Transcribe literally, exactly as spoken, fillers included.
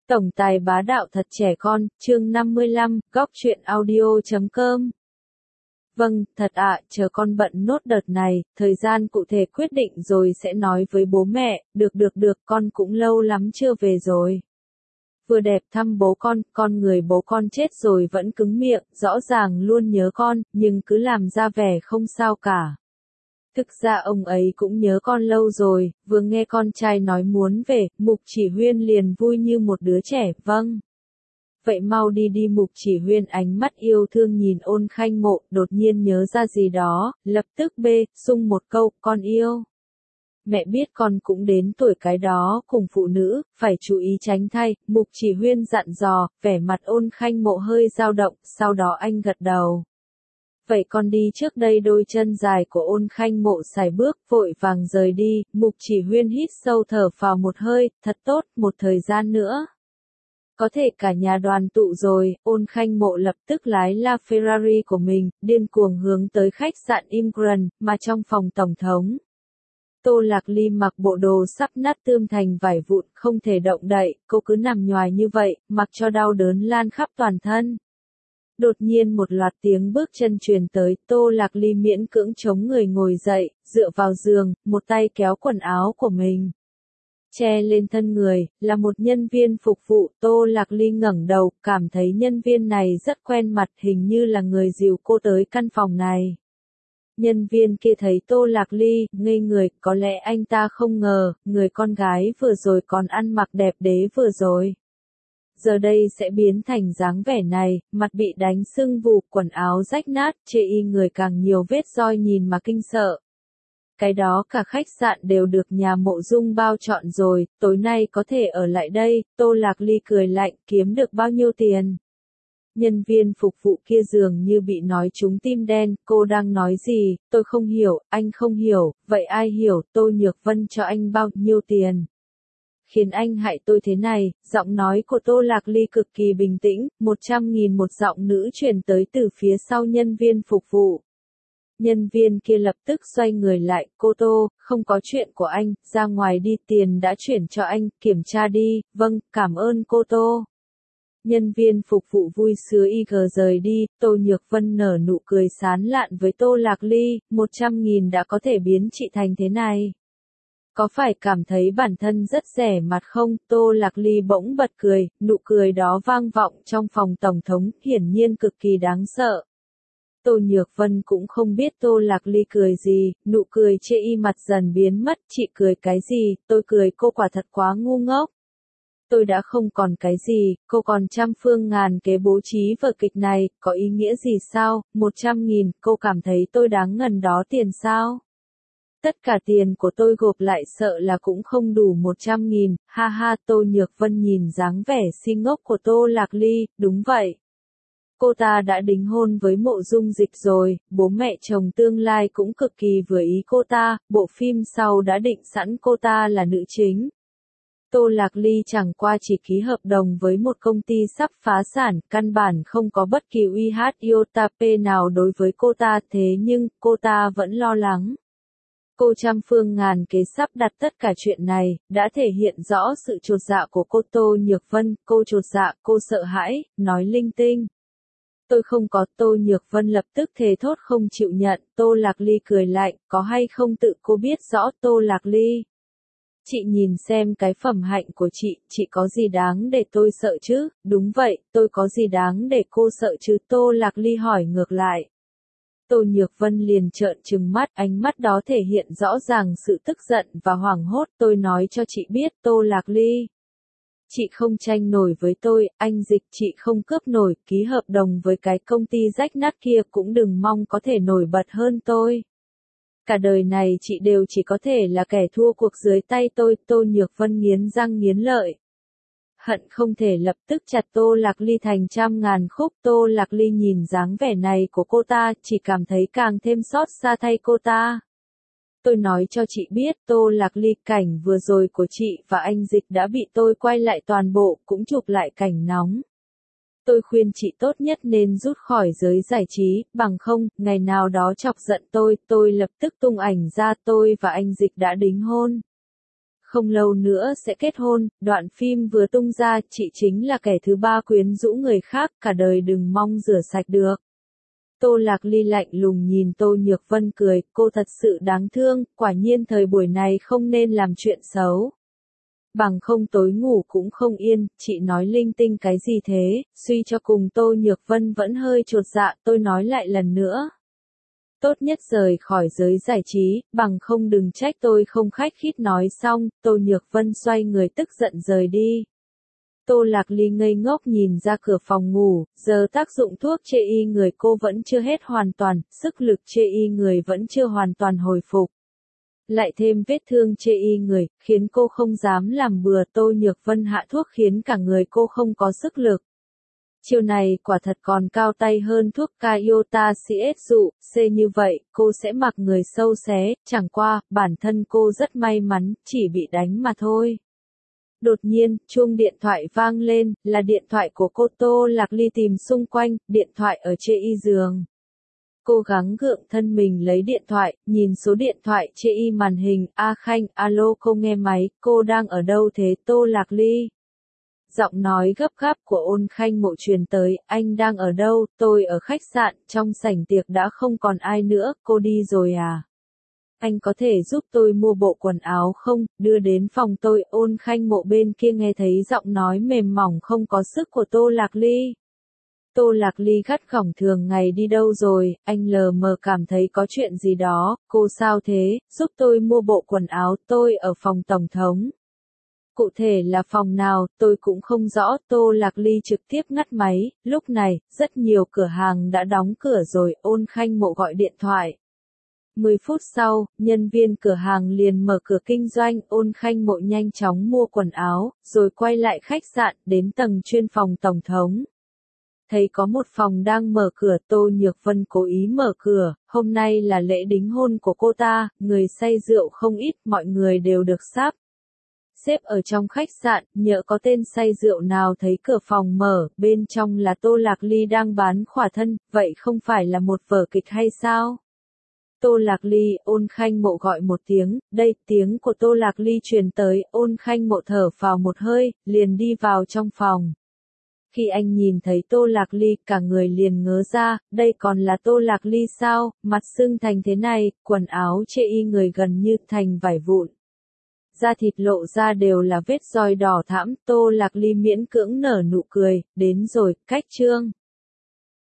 Tổng tài bá đạo thật trẻ con, chương năm mươi lăm, góc truyện audio chấm com. Vâng, thật ạ, chờ con bận nốt đợt này, thời gian cụ thể quyết định rồi sẽ nói với bố mẹ, được được được, con cũng lâu lắm chưa về rồi. Vừa đẹp thăm bố con, con người bố con chết rồi vẫn cứng miệng, rõ ràng luôn nhớ con, nhưng cứ làm ra vẻ không sao cả. Thực ra ông ấy cũng nhớ con lâu rồi, vừa nghe con trai nói muốn về, Mục Chỉ Huyên liền vui như một đứa trẻ, vâng. Vậy mau đi đi. Mục Chỉ Huyên ánh mắt yêu thương nhìn Ôn Khanh Mộ, đột nhiên nhớ ra gì đó, lập tức bê, sung một câu, con yêu. Mẹ biết con cũng đến tuổi cái đó, cùng phụ nữ, phải chú ý tránh thai, Mục Chỉ Huyên dặn dò, vẻ mặt Ôn Khanh Mộ hơi dao động, sau đó anh gật đầu. Vậy con đi trước đây. Đôi chân dài của Ôn Khanh Mộ sải bước, vội vàng rời đi, Mục Chỉ Huyên hít sâu thở phào một hơi, thật tốt, một thời gian nữa. Có thể cả nhà đoàn tụ rồi, Ôn Khanh Mộ lập tức lái La Ferrari của mình, điên cuồng hướng tới khách sạn Imgran, mà trong phòng tổng thống. Tô Lạc Ly mặc bộ đồ sắp nát tươm thành vải vụn, không thể động đậy, cô cứ nằm nhoài như vậy, mặc cho đau đớn lan khắp toàn thân. Đột nhiên một loạt tiếng bước chân truyền tới, Tô Lạc Ly miễn cưỡng chống người ngồi dậy, dựa vào giường, một tay kéo quần áo của mình. Che lên thân người, là một nhân viên phục vụ, Tô Lạc Ly ngẩng đầu, cảm thấy nhân viên này rất quen mặt, hình như là người dìu cô tới căn phòng này. Nhân viên kia thấy Tô Lạc Ly, ngây người, có lẽ anh ta không ngờ, người con gái vừa rồi còn ăn mặc đẹp đẽ vừa rồi. Giờ đây sẽ biến thành dáng vẻ này, mặt bị đánh sưng vù, quần áo rách nát, chê y người càng nhiều vết roi nhìn mà kinh sợ. Cái đó cả khách sạn đều được nhà Mộ Dung bao trọn rồi, tối nay có thể ở lại đây, Tô Lạc Ly cười lạnh, kiếm được bao nhiêu tiền? Nhân viên phục vụ kia dường như bị nói trúng tim đen, cô đang nói gì, tôi không hiểu, anh không hiểu, vậy ai hiểu, Tô Nhược Vân cho anh bao nhiêu tiền? Khiến anh hại tôi thế này, giọng nói của Tô Lạc Ly cực kỳ bình tĩnh, một trăm nghìn một giọng nữ truyền tới từ phía sau nhân viên phục vụ. Nhân viên kia lập tức xoay người lại, cô Tô, không có chuyện của anh, ra ngoài đi, tiền đã chuyển cho anh, kiểm tra đi, vâng, cảm ơn cô Tô. Nhân viên phục vụ vui sướng y gờ rời đi, Tô Nhược Vân nở nụ cười sán lạn với Tô Lạc Ly, một trăm nghìn đã có thể biến chị thành thế này. Có phải cảm thấy bản thân rất rẻ mặt không? Tô Lạc Ly bỗng bật cười, nụ cười đó vang vọng trong phòng tổng thống, hiển nhiên cực kỳ đáng sợ. Tô Nhược Vân cũng không biết Tô Lạc Ly cười gì, nụ cười chê y mặt dần biến mất, chị cười cái gì, tôi cười cô quả thật quá ngu ngốc. Tôi đã không còn cái gì, cô còn trăm phương ngàn kế bố trí vở kịch này, có ý nghĩa gì sao, một trăm nghìn, cô cảm thấy tôi đáng ngần đó tiền sao? Tất cả tiền của tôi gộp lại sợ là cũng không đủ một trăm nghìn, ha ha. Tô Nhược Vân nhìn dáng vẻ si ngốc của Tô Lạc Ly, đúng vậy. Cô ta đã đính hôn với Mộ Dung Dịch rồi, bố mẹ chồng tương lai cũng cực kỳ vừa ý cô ta, bộ phim sau đã định sẵn cô ta là nữ chính. Tô Lạc Ly chẳng qua chỉ ký hợp đồng với một công ty sắp phá sản, căn bản không có bất kỳ uy hát iota p nào đối với cô ta, thế nhưng, cô ta vẫn lo lắng. Cô trăm phương ngàn kế sắp đặt tất cả chuyện này, đã thể hiện rõ sự chột dạ của cô Tô Nhược Vân, cô chột dạ, cô sợ hãi, nói linh tinh. Tôi không có. Tô Nhược Vân lập tức thề thốt không chịu nhận, Tô Lạc Ly cười lạnh, có hay không tự cô biết rõ. Tô Lạc Ly, chị nhìn xem cái phẩm hạnh của chị, chị có gì đáng để tôi sợ chứ? Đúng vậy, tôi có gì đáng để cô sợ chứ? Tô Lạc Ly hỏi ngược lại. Tô Nhược Vân liền trợn trừng mắt, ánh mắt đó thể hiện rõ ràng sự tức giận và hoảng hốt. Tôi nói cho chị biết, Tô Lạc Ly, chị không tranh nổi với tôi, anh Dịch, chị không cướp nổi, ký hợp đồng với cái công ty rách nát kia cũng đừng mong có thể nổi bật hơn tôi. Cả đời này chị đều chỉ có thể là kẻ thua cuộc dưới tay tôi. Tô Nhược Vân nghiến răng nghiến lợi, hận không thể lập tức chặt Tô Lạc Ly thành trăm ngàn khúc. Tô Lạc Ly nhìn dáng vẻ này của cô ta, chỉ cảm thấy càng thêm xót xa thay cô ta. Tôi nói cho chị biết, Tô Lạc Ly, cảnh vừa rồi của chị và anh Dịch đã bị tôi quay lại toàn bộ, cũng chụp lại cảnh nóng. Tôi khuyên chị tốt nhất nên rút khỏi giới giải trí, bằng không, ngày nào đó chọc giận tôi, tôi lập tức tung ảnh ra. Tôi và anh Dịch đã đính hôn. không lâu nữa sẽ kết hôn, đoạn phim vừa tung ra, chị chính là kẻ thứ ba quyến rũ người khác, cả đời đừng mong rửa sạch được. Tô Lạc Ly lạnh lùng nhìn Tô Nhược Vân cười, cô thật sự đáng thương, quả nhiên thời buổi này không nên làm chuyện xấu. Bằng không tối ngủ cũng không yên, chị nói linh tinh cái gì thế, suy cho cùng Tô Nhược Vân vẫn hơi chột dạ, tôi nói lại lần nữa. Tốt nhất rời khỏi giới giải trí, bằng không đừng trách tôi không khách khít nói xong, Tô Nhược Vân xoay người tức giận rời đi. Tô Lạc Ly ngây ngốc nhìn ra cửa phòng ngủ, giờ tác dụng thuốc chê y người cô vẫn chưa hết hoàn toàn, sức lực chê y người vẫn chưa hoàn toàn hồi phục. Lại thêm vết thương chê y người, khiến cô không dám làm bừa. Tô Nhược Vân hạ thuốc khiến cả người cô không có sức lực. Chiều này quả thật còn cao tay hơn thuốc Kyota xê ét dụ, C như vậy, cô sẽ mặc người sâu xé, chẳng qua, bản thân cô rất may mắn, chỉ bị đánh mà thôi. Đột nhiên, chuông điện thoại vang lên, là điện thoại của cô. Tô Lạc Ly tìm xung quanh, điện thoại ở chê y giường. Cô gắng gượng thân mình lấy điện thoại, nhìn số điện thoại chê y màn hình, A Khanh, alo cô nghe máy, cô đang ở đâu thế Tô Lạc Ly? Giọng nói gấp gáp của Ôn Khanh Mộ truyền tới, anh đang ở đâu, tôi ở khách sạn, trong sảnh tiệc đã không còn ai nữa, cô đi rồi à? Anh có thể giúp tôi mua bộ quần áo không, đưa đến phòng tôi. Ôn Khanh Mộ bên kia nghe thấy giọng nói mềm mỏng không có sức của Tô Lạc Ly. Tô Lạc Ly gắt gỏng thường ngày đi đâu rồi, anh lờ mờ cảm thấy có chuyện gì đó, cô sao thế, giúp tôi mua bộ quần áo, tôi ở phòng tổng thống. Cụ thể là phòng nào, tôi cũng không rõ. Tô Lạc Ly trực tiếp ngắt máy, lúc này, rất nhiều cửa hàng đã đóng cửa rồi. Ôn Khanh Mộ gọi điện thoại. mười phút sau, nhân viên cửa hàng liền mở cửa kinh doanh. Ôn Khanh Mộ nhanh chóng mua quần áo, rồi quay lại khách sạn, đến tầng chuyên phòng tổng thống. Thấy có một phòng đang mở cửa, Tô Nhược Vân cố ý mở cửa, hôm nay là lễ đính hôn của cô ta, người say rượu không ít, mọi người đều được sắp xếp ở trong khách sạn, nhỡ có tên say rượu nào thấy cửa phòng mở, bên trong là Tô Lạc Ly đang bán khỏa thân, vậy không phải là một vở kịch hay sao? Tô Lạc Ly, Ôn Khanh Mộ gọi một tiếng, đây, tiếng của Tô Lạc Ly truyền tới, Ôn Khanh Mộ thở phào một hơi, liền đi vào trong phòng. Khi anh nhìn thấy Tô Lạc Ly, cả người liền ngớ ra, đây còn là Tô Lạc Ly sao, mặt sưng thành thế này, quần áo chê y người gần như thành vải vụn. Da thịt lộ ra đều là vết roi đỏ thẫm. Tô Lạc Ly miễn cưỡng nở nụ cười, đến rồi, cách chương.